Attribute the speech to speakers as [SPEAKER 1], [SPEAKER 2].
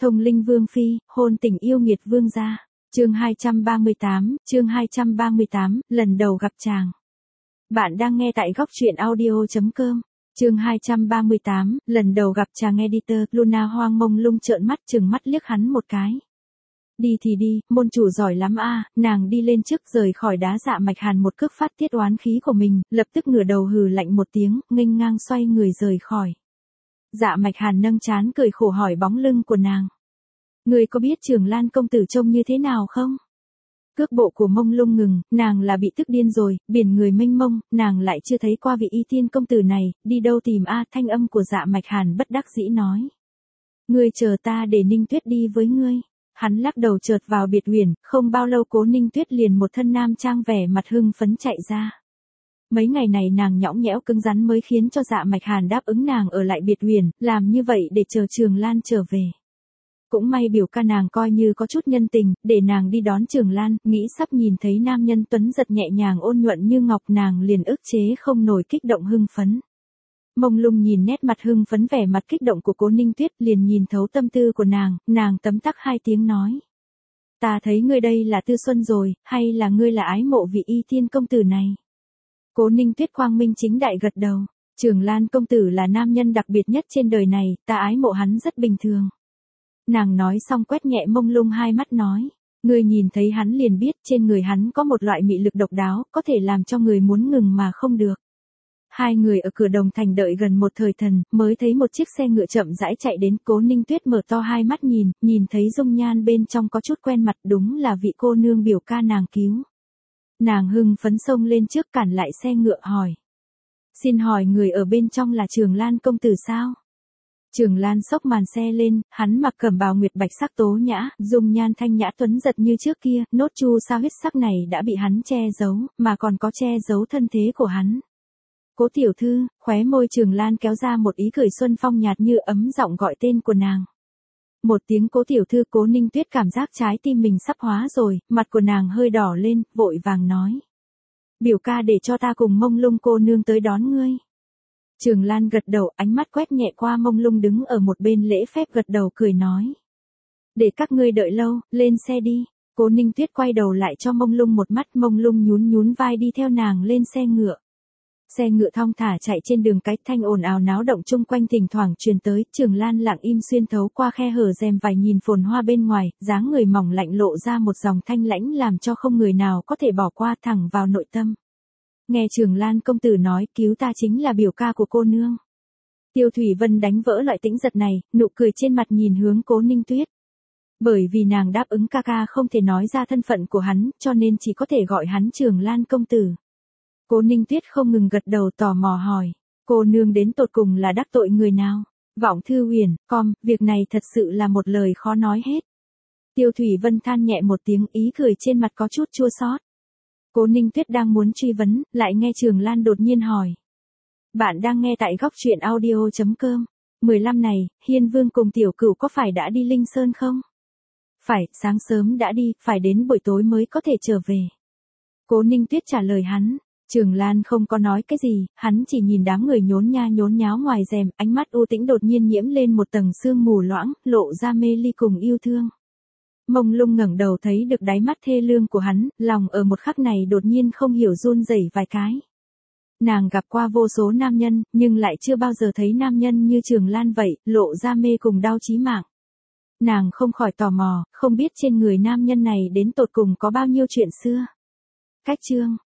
[SPEAKER 1] Thông linh vương phi, hôn tình yêu nghiệt vương gia. Chương 238, lần đầu gặp chàng. Bạn đang nghe tại góc truyện audio.com. Chương 238, lần đầu gặp chàng. Editor. Luna hoang mông lung trợn mắt trừng mắt liếc hắn một cái. Đi thì đi, môn chủ giỏi lắm a. Nàng đi lên trước rời khỏi đá Dạ Mạch Hàn một cước phát tiết oán khí của mình, lập tức ngửa đầu hừ lạnh một tiếng, nghênh ngang xoay người rời khỏi. Dạ Mạch Hàn nâng trán cười khổ hỏi bóng lưng của nàng. Người có biết Trường Lan công tử trông như thế nào không? Cước bộ của mông lung ngừng, nàng là bị tức điên rồi, biển người mênh mông, nàng lại chưa thấy qua vị Y Tiên công tử này, đi đâu tìm a? Thanh âm của Dạ Mạch Hàn bất đắc dĩ nói. Ngươi chờ ta để Ninh Tuyết đi với ngươi. Hắn lắc đầu chợt vào biệt uyển, không bao lâu Cố Ninh Tuyết liền một thân nam trang vẻ mặt hưng phấn chạy ra. Mấy ngày này nàng nhõng nhẽo cứng rắn mới khiến cho Dạ Mạch Hàn đáp ứng nàng ở lại biệt uyển, làm như vậy để chờ Trường Lan trở về. Cũng may biểu ca nàng coi như có chút nhân tình, để nàng đi đón Trường Lan, nghĩ sắp nhìn thấy nam nhân tuấn giật nhẹ nhàng ôn nhuận như ngọc, nàng liền ức chế không nổi kích động hưng phấn. Mông lung nhìn nét mặt hưng phấn vẻ mặt kích động của Cố Ninh Tuyết liền nhìn thấu tâm tư của nàng tấm tắc hai tiếng nói. Ta thấy ngươi đây là tư xuân rồi, hay là ngươi là ái mộ vị Y Tiên công tử này? Cố Ninh Tuyết quang minh chính đại gật đầu. Trường Lan công tử là nam nhân đặc biệt nhất trên đời này, ta ái mộ hắn rất bình thường. Nàng nói xong quét nhẹ mông lung hai mắt nói. Ngươi nhìn thấy hắn liền biết trên người hắn có một loại mị lực độc đáo, có thể làm cho người muốn ngừng mà không được. Hai người ở cửa Đồng Thành đợi gần một thời thần, mới thấy một chiếc xe ngựa chậm rãi chạy đến. Cố Ninh Tuyết mở to hai mắt nhìn thấy dung nhan bên trong có chút quen mặt, đúng là vị cô nương biểu ca nàng cứu. Nàng hưng phấn xông lên trước cản lại xe ngựa hỏi. Xin hỏi người ở bên trong là Trường Lan công tử sao? Trường Lan xốc màn xe lên, hắn mặc cẩm bào nguyệt bạch sắc tố nhã, dung nhan thanh nhã tuấn giật như trước kia, nốt chu sa huyết sắc này đã bị hắn che giấu, mà còn có che giấu thân thế của hắn. Cố tiểu thư, khóe môi Trường Lan kéo ra một ý cười xuân phong nhạt như ấm giọng gọi tên của nàng. Một tiếng Cố tiểu thư. Cố Ninh Tuyết cảm giác trái tim mình sắp hóa rồi, mặt của nàng hơi đỏ lên, vội vàng nói. Biểu ca để cho ta cùng mông lung cô nương tới đón ngươi. Trường Lan gật đầu, ánh mắt quét nhẹ qua mông lung đứng ở một bên lễ phép gật đầu cười nói. Để các ngươi đợi lâu, lên xe đi. Cố Ninh Tuyết quay đầu lại cho mông lung một mắt, mông lung nhún vai đi theo nàng lên xe ngựa. Xe ngựa thong thả chạy trên đường cái, thanh ồn ào náo động chung quanh thỉnh thoảng truyền tới. Trường Lan lặng im xuyên thấu qua khe hở rèm vải nhìn phồn hoa bên ngoài, dáng người mỏng lạnh lộ ra một dòng thanh lãnh làm cho không người nào có thể bỏ qua, thẳng vào nội tâm. Nghe Trường Lan công tử nói cứu ta chính là biểu ca của cô nương. Tiêu Thủy Vân đánh vỡ loại tĩnh giật này, nụ cười trên mặt nhìn hướng Cố Ninh Tuyết. Bởi vì nàng đáp ứng ca ca không thể nói ra thân phận của hắn, cho nên chỉ có thể gọi hắn Trường Lan công tử. Cố Ninh Tuyết không ngừng gật đầu tò mò hỏi, cô nương đến tột cùng là đắc tội người nào? Vọng Thư Huyền, việc này thật sự là một lời khó nói hết. Tiêu Thủy Vân than nhẹ một tiếng, ý cười trên mặt có chút chua xót. Cố Ninh Tuyết đang muốn truy vấn, lại nghe Trường Lan đột nhiên hỏi. Bạn đang nghe tại góc truyện audio.com. 15 này, Hiên Vương cùng Tiểu Cửu có phải đã đi Linh Sơn không? Phải, sáng sớm đã đi, phải đến buổi tối mới có thể trở về. Cố Ninh Tuyết trả lời hắn. Trường Lan không có nói cái gì, hắn chỉ nhìn đám người nhốn nháo ngoài rèm, ánh mắt u tĩnh đột nhiên nhiễm lên một tầng sương mù loãng, lộ ra mê ly cùng yêu thương. Mông lung ngẩng đầu thấy được đáy mắt thê lương của hắn, lòng ở một khắc này đột nhiên không hiểu run rẩy vài cái. Nàng gặp qua vô số nam nhân, nhưng lại chưa bao giờ thấy nam nhân như Trường Lan vậy, lộ ra mê cùng đau chí mạng. Nàng không khỏi tò mò, không biết trên người nam nhân này đến tột cùng có bao nhiêu chuyện xưa. Cách chương